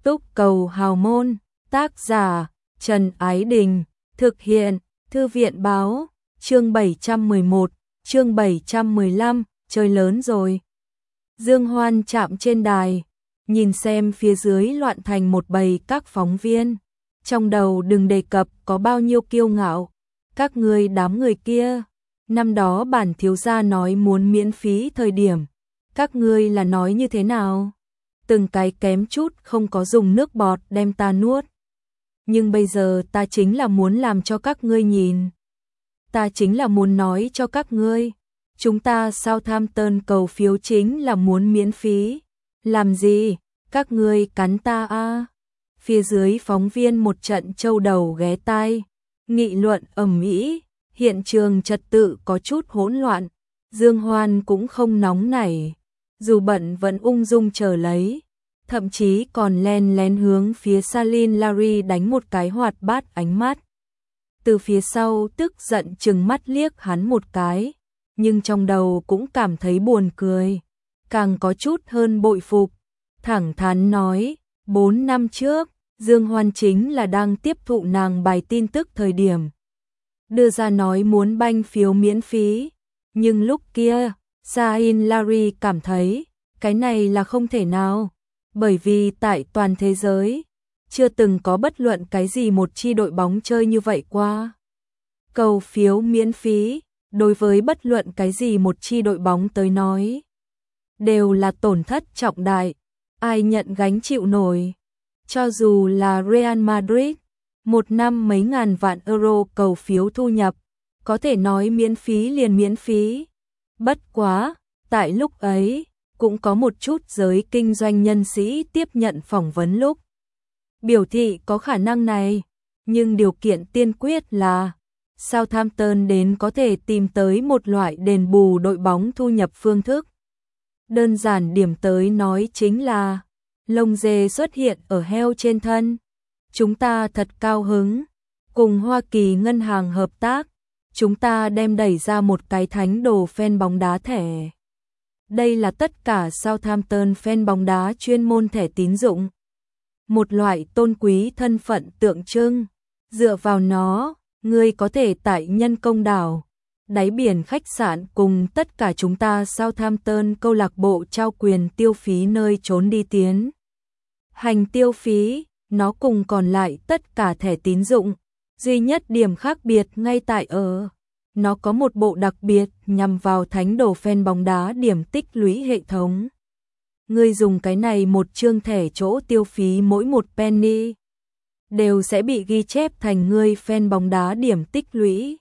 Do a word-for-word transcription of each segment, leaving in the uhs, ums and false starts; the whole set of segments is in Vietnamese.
Túc cầu hào môn, tác giả Trần Ái Đình, thực hiện Thư viện báo, chương bảy trăm mười một, chương bảy trăm mười lăm, chơi lớn rồi. Dương Hoan chạm trên đài, nhìn xem phía dưới loạn thành một bầy các phóng viên, trong đầu đừng đề cập có bao nhiêu kiêu ngạo. Các ngươi đám người kia, năm đó bản thiếu gia nói muốn miễn phí thời điểm, các ngươi là nói như thế nào? Từng cái kém chút không có dùng nước bọt đem ta nuốt. Nhưng bây giờ ta chính là muốn làm cho các ngươi nhìn. Ta chính là muốn nói cho các ngươi, chúng ta Southampton cầu phiếu chính là muốn miễn phí. Làm gì? Các ngươi cắn ta a? À? Phía dưới phóng viên một trận trâu đầu ghé tai, nghị luận ầm ĩ, hiện trường trật tự có chút hỗn loạn. Dương Hoan cũng không nóng nảy, dù bận vẫn ung dung chờ lấy, thậm chí còn len lén hướng phía Salin Larry đánh một cái hoạt bát ánh mắt. Từ phía sau tức giận trừng mắt liếc hắn một cái, nhưng trong đầu cũng cảm thấy buồn cười, càng có chút hơn bội phục. Thẳng thắn nói, bốn năm trước, Dương Hoan chính là đang tiếp thụ nàng bài tin tức thời điểm đưa ra nói muốn banh phiếu miễn phí, nhưng lúc kia, Salin Larry cảm thấy cái này là không thể nào, bởi vì tại toàn thế giới chưa từng có bất luận cái gì một chi đội bóng chơi như vậy qua. Cầu phiếu miễn phí, đối với bất luận cái gì một chi đội bóng tới nói, đều là tổn thất trọng đại, ai nhận gánh chịu nổi. Cho dù là Real Madrid, một năm mấy ngàn vạn euro cầu phiếu thu nhập, có thể nói miễn phí liền miễn phí. Bất quá, tại lúc ấy, cũng có một chút giới kinh doanh nhân sĩ tiếp nhận phỏng vấn lúc biểu thị có khả năng này, nhưng điều kiện tiên quyết là Southampton đến có thể tìm tới một loại đền bù đội bóng thu nhập phương thức. Đơn giản điểm tới nói chính là lông dê xuất hiện ở heo trên thân. Chúng ta thật cao hứng, cùng Hoa Kỳ ngân hàng hợp tác, chúng ta đem đẩy ra một cái thánh đồ fan bóng đá thẻ. Đây là tất cả Southampton fan bóng đá chuyên môn thẻ tín dụng. Một loại tôn quý thân phận tượng trưng, dựa vào nó, ngươi có thể tại nhân công đảo, đáy biển khách sạn cùng tất cả chúng ta Southampton câu lạc bộ trao quyền tiêu phí nơi trốn đi tiến hành tiêu phí, nó cùng còn lại tất cả thẻ tín dụng, duy nhất điểm khác biệt ngay tại ở nó có một bộ đặc biệt nhằm vào thánh đồ fan bóng đá điểm tích lũy hệ thống. Ngươi dùng cái này một chương thẻ chỗ tiêu phí mỗi một penny đều sẽ bị ghi chép thành ngươi fan bóng đá điểm tích lũy.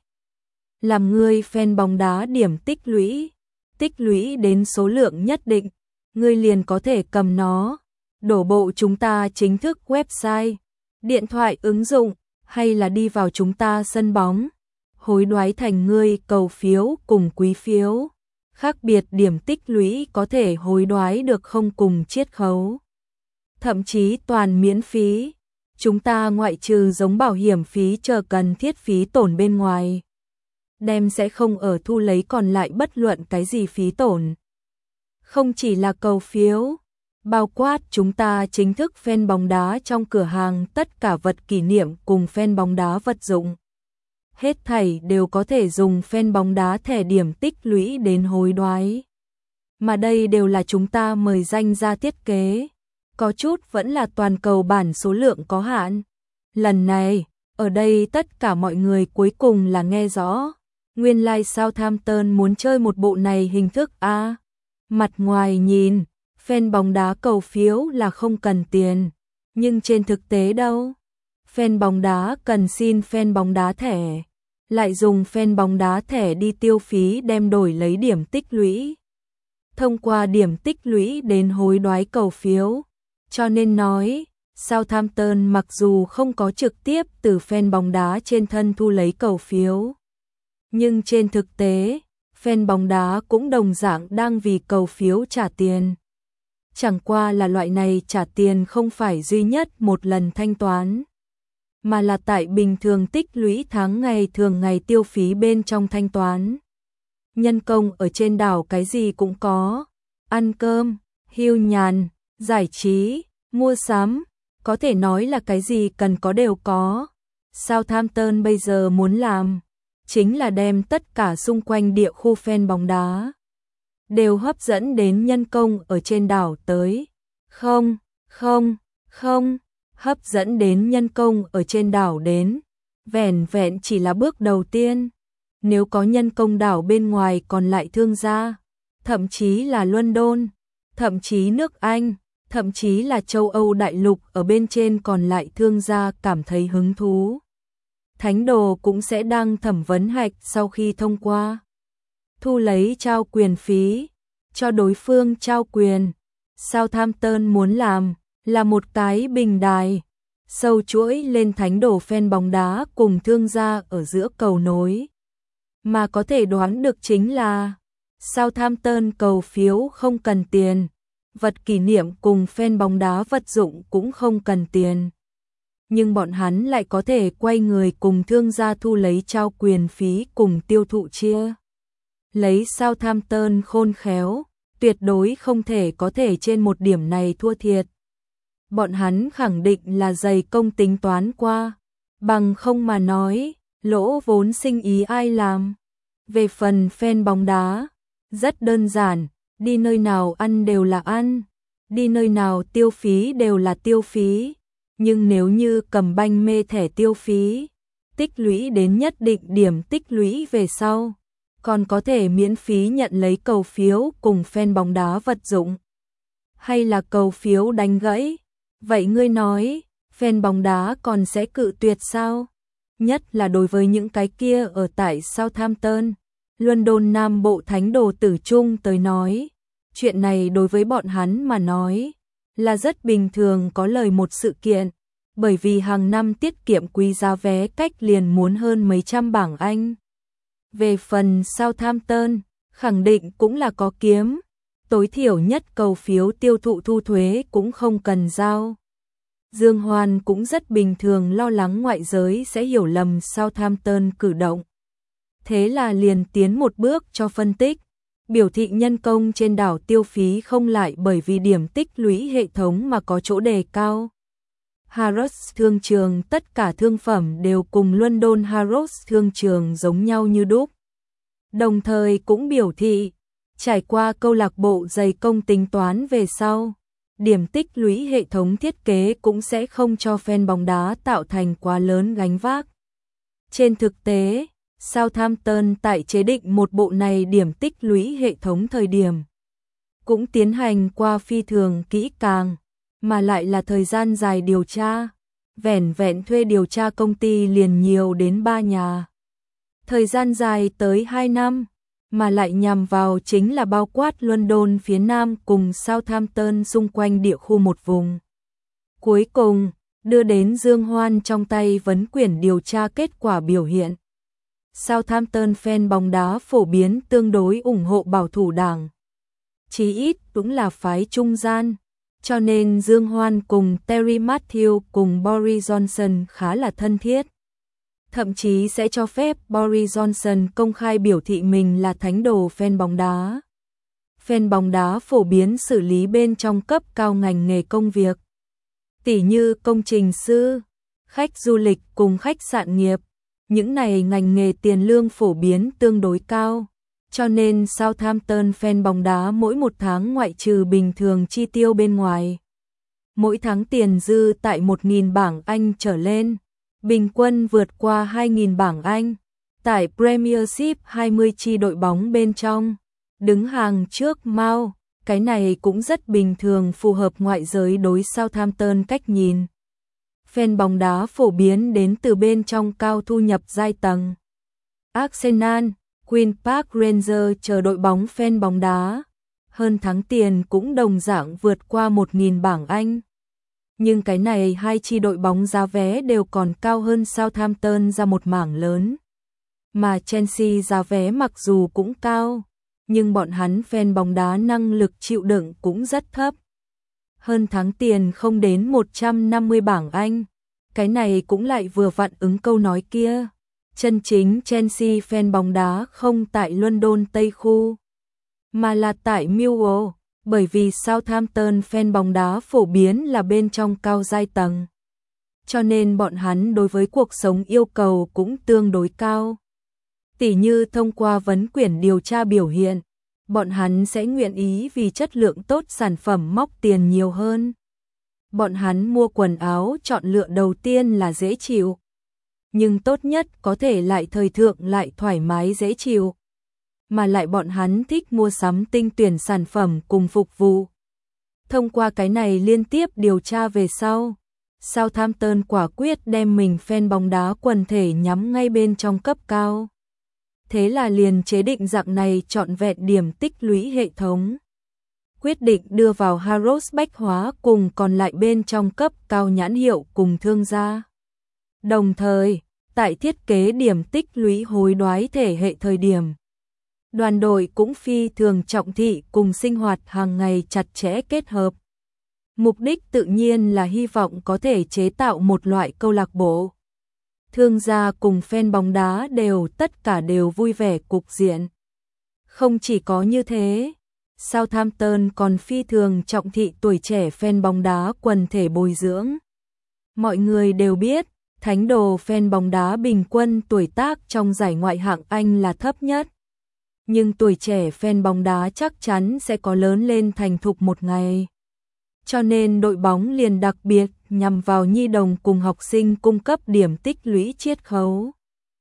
Làm ngươi fan bóng đá điểm tích lũy, tích lũy đến số lượng nhất định, ngươi liền có thể cầm nó, đổ bộ chúng ta chính thức website, điện thoại ứng dụng, hay là đi vào chúng ta sân bóng, hối đoái thành ngươi cầu phiếu cùng quý phiếu. Khác biệt điểm tích lũy có thể hối đoái được không cùng chiết khấu, thậm chí toàn miễn phí. Chúng ta ngoại trừ giống bảo hiểm phí chờ cần thiết phí tổn bên ngoài, đem sẽ không ở thu lấy còn lại bất luận cái gì phí tổn. Không chỉ là cầu phiếu, bao quát chúng ta chính thức fan bóng đá trong cửa hàng tất cả vật kỷ niệm cùng fan bóng đá vật dụng. Hết thảy đều có thể dùng fan bóng đá thẻ điểm tích lũy đến hối đoái. Mà đây đều là chúng ta mời danh ra thiết kế, có chút vẫn là toàn cầu bản số lượng có hạn. Lần này, ở đây tất cả mọi người cuối cùng là nghe rõ, nguyên lai like Southampton muốn chơi một bộ này hình thức a. Mặt ngoài nhìn, fan bóng đá cầu phiếu là không cần tiền, nhưng trên thực tế đâu? Fan bóng đá cần xin fan bóng đá thẻ, lại dùng fan bóng đá thẻ đi tiêu phí đem đổi lấy điểm tích lũy. Thông qua điểm tích lũy đến hối đoái cầu phiếu. Cho nên nói, Southampton mặc dù không có trực tiếp từ fan bóng đá trên thân thu lấy cầu phiếu, nhưng trên thực tế, fan bóng đá cũng đồng dạng đang vì cầu phiếu trả tiền. Chẳng qua là loại này trả tiền không phải duy nhất một lần thanh toán, mà là tại bình thường tích lũy tháng ngày thường ngày tiêu phí bên trong thanh toán. Nhân công ở trên đảo cái gì cũng có, ăn cơm, hưu nhàn, giải trí, mua sắm, có thể nói là cái gì cần có đều có. Southampton bây giờ muốn làm chính là đem tất cả xung quanh địa khu fan bóng đá đều hấp dẫn đến nhân công ở trên đảo tới. Không, không, không, hấp dẫn đến nhân công ở trên đảo đến, vẻn vẹn chỉ là bước đầu tiên. Nếu có nhân công đảo bên ngoài còn lại thương gia, thậm chí là London, thậm chí nước Anh, thậm chí là châu Âu đại lục ở bên trên còn lại thương gia cảm thấy hứng thú. Thánh đồ cũng sẽ đăng thẩm vấn hạch sau khi thông qua. Thu lấy trao quyền phí, cho đối phương trao quyền. Southampton muốn làm là một cái bình đài, sâu chuỗi lên thánh đồ fan bóng đá cùng thương gia ở giữa cầu nối. Mà có thể đoán được chính là Southampton cầu phiếu không cần tiền, vật kỷ niệm cùng fan bóng đá vật dụng cũng không cần tiền. Nhưng bọn hắn lại có thể quay người cùng thương gia thu lấy trao quyền phí cùng tiêu thụ chia. Lấy Southampton khôn khéo, tuyệt đối không thể có thể trên một điểm này thua thiệt. Bọn hắn khẳng định là dày công tính toán qua, bằng không mà nói, lỗ vốn sinh ý ai làm. Về phần fan bóng đá, rất đơn giản, đi nơi nào ăn đều là ăn, đi nơi nào tiêu phí đều là tiêu phí. Nhưng nếu như cầm banh mê thẻ tiêu phí, tích lũy đến nhất định điểm tích lũy về sau, còn có thể miễn phí nhận lấy cầu phiếu cùng fan bóng đá vật dụng. Hay là cầu phiếu đánh gãy? Vậy ngươi nói, fan bóng đá còn sẽ cự tuyệt sao? Nhất là đối với những cái kia ở tại Southampton, London Nam Bộ thánh đồ tử trung tới nói. Chuyện này đối với bọn hắn mà nói là rất bình thường có lời một sự kiện, bởi vì hàng năm tiết kiệm quý giá vé cách liền muốn hơn mấy trăm bảng Anh. Về phần Southampton, khẳng định cũng là có kiếm, tối thiểu nhất cầu phiếu tiêu thụ thu thuế cũng không cần giao. Dương Hoan cũng rất bình thường lo lắng ngoại giới sẽ hiểu lầm Southampton cử động. Thế là liền tiến một bước cho phân tích, biểu thị nhân công trên đảo tiêu phí không lại bởi vì điểm tích lũy hệ thống mà có chỗ đề cao. Harrods thương trường, tất cả thương phẩm đều cùng London Harrods thương trường giống nhau như đúc. Đồng thời cũng biểu thị, trải qua câu lạc bộ dày công tính toán về sau, điểm tích lũy hệ thống thiết kế cũng sẽ không cho fan bóng đá tạo thành quá lớn gánh vác. Trên thực tế, Southampton tại chế định một bộ này điểm tích lũy hệ thống thời điểm cũng tiến hành qua phi thường kỹ càng, mà lại là thời gian dài điều tra, vẻn vẹn thuê điều tra công ty liền nhiều đến ba nhà. Thời gian dài tới hai năm, mà lại nhằm vào chính là bao quát London phía Nam cùng Southampton xung quanh địa khu một vùng. Cuối cùng, đưa đến Dương Hoan trong tay vấn quyển điều tra kết quả biểu hiện. Southampton fan bóng đá phổ biến tương đối ủng hộ bảo thủ đảng. Chí ít cũng là phái trung gian, cho nên Dương Hoan cùng Terry Matthew cùng Boris Johnson khá là thân thiết. Thậm chí sẽ cho phép Boris Johnson công khai biểu thị mình là thánh đồ fan bóng đá. Fan bóng đá phổ biến xử lý bên trong cấp cao ngành nghề công việc, tỉ như công trình sư, khách du lịch cùng khách sạn nghiệp. Những này ngành nghề tiền lương phổ biến tương đối cao, cho nên Southampton fan bóng đá mỗi một tháng ngoại trừ bình thường chi tiêu bên ngoài, mỗi tháng tiền dư tại một nghìn bảng Anh trở lên, bình quân vượt qua hai nghìn bảng Anh. Tại Premiership hai mươi chi đội bóng bên trong, đứng hàng trước Mao, cái này cũng rất bình thường, phù hợp ngoại giới đối Southampton cách nhìn. Fan bóng đá phổ biến đến từ bên trong cao thu nhập giai tầng. Arsenal, Queen Park Rangers chờ đội bóng fan bóng đá, hơn tháng tiền cũng đồng dạng vượt qua một nghìn bảng Anh. Nhưng cái này hai chi đội bóng giá vé đều còn cao hơn Southampton ra một mảng lớn. Mà Chelsea giá vé mặc dù cũng cao, nhưng bọn hắn fan bóng đá năng lực chịu đựng cũng rất thấp. Hơn tháng tiền không đến một trăm năm mươi bảng Anh. Cái này cũng lại vừa vặn ứng câu nói kia. Chân chính Chelsea fan bóng đá không tại London Tây Khu, mà là tại Millwall. Bởi vì Southampton fan bóng đá phổ biến là bên trong cao giai tầng. Cho nên bọn hắn đối với cuộc sống yêu cầu cũng tương đối cao. Tỉ như thông qua vấn quyển điều tra biểu hiện, bọn hắn sẽ nguyện ý vì chất lượng tốt sản phẩm móc tiền nhiều hơn. Bọn hắn mua quần áo chọn lựa đầu tiên là dễ chịu. Nhưng tốt nhất có thể lại thời thượng lại thoải mái dễ chịu. Mà lại bọn hắn thích mua sắm tinh tuyển sản phẩm cùng phục vụ. Thông qua cái này liên tiếp điều tra về sau, Southampton quả quyết đem mình fan bóng đá quần thể nhắm ngay bên trong cấp cao. Thế là liền chế định dạng này trọn vẹn điểm tích lũy hệ thống. Quyết định đưa vào Harrods bách hóa cùng còn lại bên trong cấp cao nhãn hiệu cùng thương gia. Đồng thời, tại thiết kế điểm tích lũy hối đoái thể hệ thời điểm, đoàn đội cũng phi thường trọng thị cùng sinh hoạt hàng ngày chặt chẽ kết hợp. Mục đích tự nhiên là hy vọng có thể chế tạo một loại câu lạc bộ. Thương gia cùng fan bóng đá đều tất cả đều vui vẻ cục diện. Không chỉ có như thế, Southampton còn phi thường trọng thị tuổi trẻ fan bóng đá quần thể bồi dưỡng. Mọi người đều biết, thánh đồ fan bóng đá bình quân tuổi tác trong giải ngoại hạng Anh là thấp nhất. Nhưng tuổi trẻ fan bóng đá chắc chắn sẽ có lớn lên thành thục một ngày. Cho nên đội bóng liền đặc biệt nhằm vào nhi đồng cùng học sinh cung cấp điểm tích lũy chiết khấu.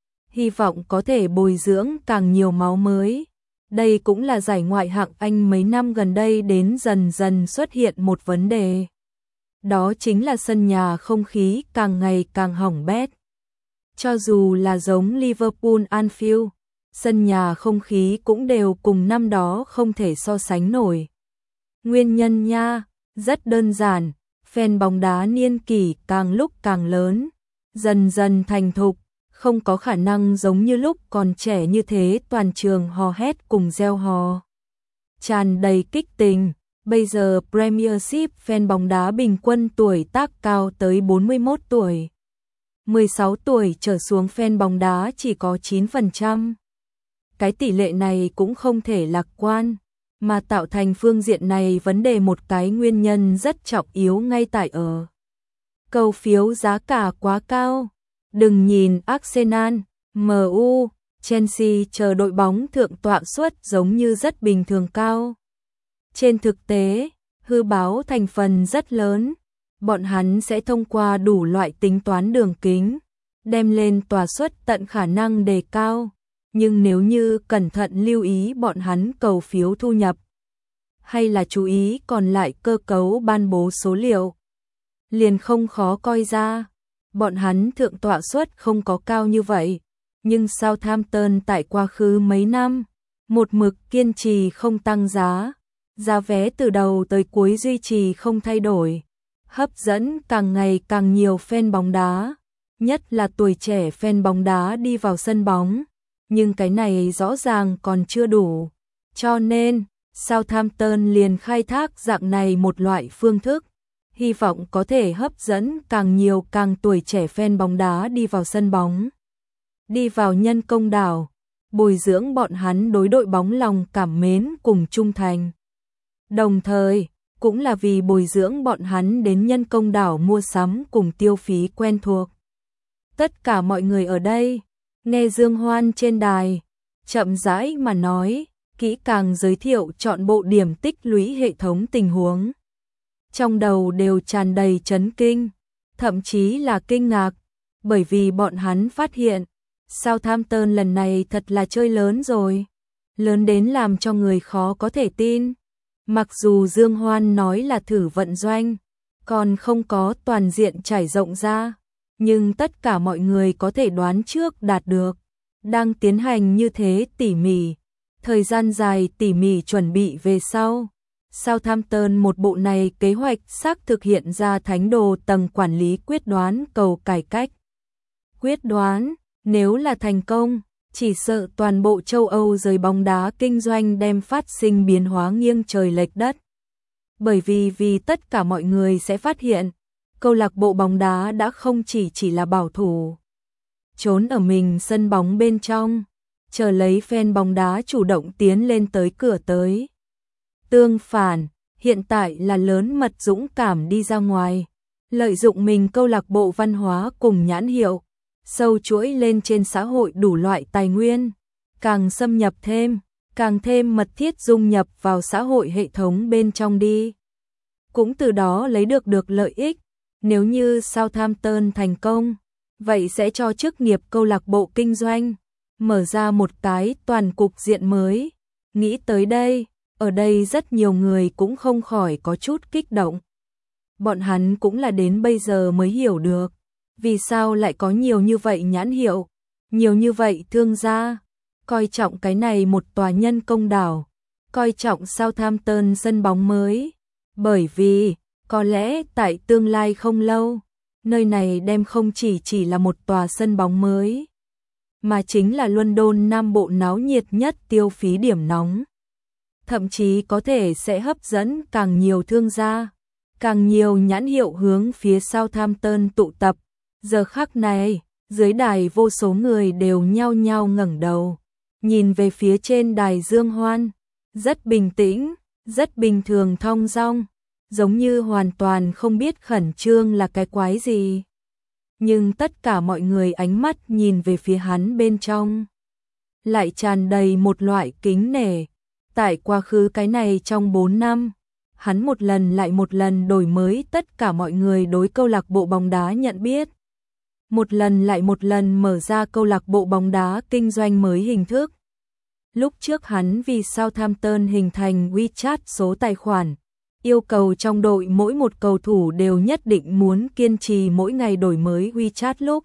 Hy vọng có thể bồi dưỡng càng nhiều máu mới. Đây cũng là giải ngoại hạng Anh mấy năm gần đây đến dần dần xuất hiện một vấn đề. Đó chính là sân nhà không khí càng ngày càng hỏng bét. Cho dù là giống Liverpool Anfield, sân nhà không khí cũng đều cùng năm đó không thể so sánh nổi. Nguyên nhân nha, rất đơn giản, fan bóng đá niên kỷ càng lúc càng lớn, dần dần thành thục, không có khả năng giống như lúc còn trẻ như thế toàn trường hò hét cùng reo hò. Tràn đầy kích tình, bây giờ Premiership fan bóng đá bình quân tuổi tác cao tới bốn mươi mốt tuổi. mười sáu tuổi trở xuống fan bóng đá chỉ có chín phần trăm. Cái tỷ lệ này cũng không thể lạc quan, mà tạo thành phương diện này vấn đề một cái nguyên nhân rất trọng yếu ngay tại ở. Cầu phiếu giá cả quá cao. Đừng nhìn Arsenal, em u, Chelsea chờ đội bóng thượng tọa suất giống như rất bình thường cao. Trên thực tế, hư báo thành phần rất lớn. Bọn hắn sẽ thông qua đủ loại tính toán đường kính, đem lên tọa suất tận khả năng đề cao. Nhưng nếu như cẩn thận lưu ý bọn hắn cầu phiếu thu nhập, hay là chú ý còn lại cơ cấu ban bố số liệu, liền không khó coi ra. Bọn hắn thượng tọa suất không có cao như vậy, nhưng Southampton tại quá khứ mấy năm, một mực kiên trì không tăng giá, giá vé từ đầu tới cuối duy trì không thay đổi, hấp dẫn càng ngày càng nhiều fan bóng đá, nhất là tuổi trẻ fan bóng đá đi vào sân bóng, nhưng cái này rõ ràng còn chưa đủ, cho nên Southampton liền khai thác dạng này một loại phương thức, hy vọng có thể hấp dẫn càng nhiều càng tuổi trẻ fan bóng đá đi vào sân bóng. Đi vào nhân công đảo, bồi dưỡng bọn hắn đối đội bóng lòng cảm mến cùng trung thành. Đồng thời, cũng là vì bồi dưỡng bọn hắn đến nhân công đảo mua sắm cùng tiêu phí quen thuộc. Tất cả mọi người ở đây, nghe Dương Hoan trên đài, chậm rãi mà nói, kỹ càng giới thiệu chọn bộ điểm tích lũy hệ thống tình huống. Trong đầu đều tràn đầy chấn kinh, thậm chí là kinh ngạc, bởi vì bọn hắn phát hiện, Southampton lần này thật là chơi lớn rồi, lớn đến làm cho người khó có thể tin. Mặc dù Dương Hoan nói là thử vận doanh, còn không có toàn diện trải rộng ra, nhưng tất cả mọi người có thể đoán trước đạt được, đang tiến hành như thế tỉ mỉ, thời gian dài tỉ mỉ chuẩn bị về sau. Southampton một bộ này kế hoạch xác thực hiện ra thánh đồ tầng quản lý quyết đoán cầu cải cách. Quyết đoán, nếu là thành công, chỉ sợ toàn bộ châu Âu giới bóng đá kinh doanh đem phát sinh biến hóa nghiêng trời lệch đất. Bởi vì vì tất cả mọi người sẽ phát hiện, câu lạc bộ bóng đá đã không chỉ chỉ là bảo thủ, trốn ở mình sân bóng bên trong, chờ lấy fan bóng đá chủ động tiến lên tới cửa tới. Tương phản, hiện tại là lớn mật dũng cảm đi ra ngoài, lợi dụng mình câu lạc bộ văn hóa cùng nhãn hiệu, sâu chuỗi lên trên xã hội đủ loại tài nguyên, càng xâm nhập thêm, càng thêm mật thiết dung nhập vào xã hội hệ thống bên trong đi. Cũng từ đó lấy được được lợi ích, nếu như Southampton thành công, vậy sẽ cho chức nghiệp câu lạc bộ kinh doanh, mở ra một cái toàn cục diện mới. Nghĩ tới đây, ở đây rất nhiều người cũng không khỏi có chút kích động. Bọn hắn cũng là đến bây giờ mới hiểu được, vì sao lại có nhiều như vậy nhãn hiệu, nhiều như vậy thương gia, coi trọng cái này một tòa nhân công đảo, coi trọng Southampton sân bóng mới. Bởi vì, có lẽ tại tương lai không lâu, nơi này đem không chỉ chỉ là một tòa sân bóng mới, mà chính là London Nam Bộ náo nhiệt nhất tiêu phí điểm nóng. Thậm chí có thể sẽ hấp dẫn càng nhiều thương gia, càng nhiều nhãn hiệu hướng phía Southampton tụ tập. Giờ khắc này, dưới đài vô số người đều nhao nhao ngẩng đầu, nhìn về phía trên đài Dương Hoan, rất bình tĩnh, rất bình thường thong dong, giống như hoàn toàn không biết khẩn trương là cái quái gì. Nhưng tất cả mọi người ánh mắt nhìn về phía hắn bên trong, lại tràn đầy một loại kính nể. Tại quá khứ cái này trong bốn năm, hắn một lần lại một lần đổi mới tất cả mọi người đối câu lạc bộ bóng đá nhận biết. Một lần lại một lần mở ra câu lạc bộ bóng đá kinh doanh mới hình thức. Lúc trước hắn vì Southampton hình thành WeChat số tài khoản, yêu cầu trong đội mỗi một cầu thủ đều nhất định muốn kiên trì mỗi ngày đổi mới WeChat lúc.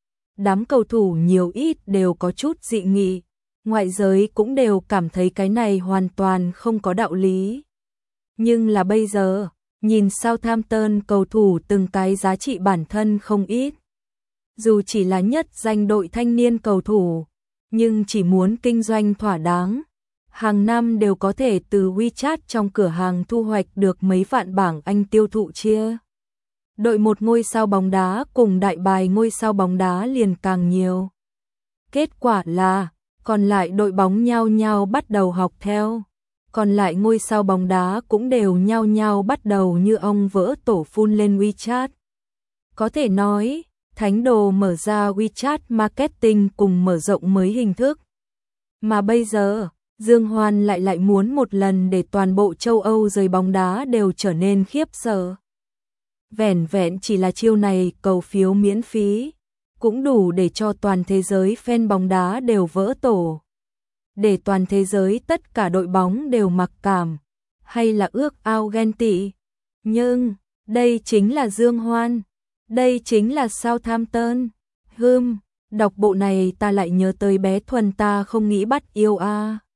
Đám cầu thủ nhiều ít đều có chút dị nghị, ngoại giới cũng đều cảm thấy cái này hoàn toàn không có đạo lý. Nhưng là bây giờ, nhìn Southampton cầu thủ từng cái giá trị bản thân không ít. Dù chỉ là nhất danh đội thanh niên cầu thủ, nhưng chỉ muốn kinh doanh thỏa đáng, hàng năm đều có thể từ WeChat trong cửa hàng thu hoạch được mấy vạn bảng Anh tiêu thụ chia. Đội một ngôi sao bóng đá cùng đại bài ngôi sao bóng đá liền càng nhiều. Kết quả là, còn lại đội bóng nhao nhao bắt đầu học theo, còn lại ngôi sao bóng đá cũng đều nhao nhao bắt đầu như ong vỡ tổ phun lên WeChat. Có thể nói, Thánh Đồ mở ra WeChat marketing cùng mở rộng mới hình thức. Mà bây giờ, Dương Hoan lại lại muốn một lần để toàn bộ châu Âu giới bóng đá đều trở nên khiếp sợ. Vẻn vẹn chỉ là chiêu này cầu phiếu miễn phí, cũng đủ để cho toàn thế giới fan bóng đá đều vỡ tổ. Để toàn thế giới tất cả đội bóng đều mặc cảm, hay là ước ao ghen tị. Nhưng, đây chính là Dương Hoan, đây chính là Southampton. Hừm, đọc bộ này ta lại nhớ tới bé Thuần ta không nghĩ bắt yêu a. À.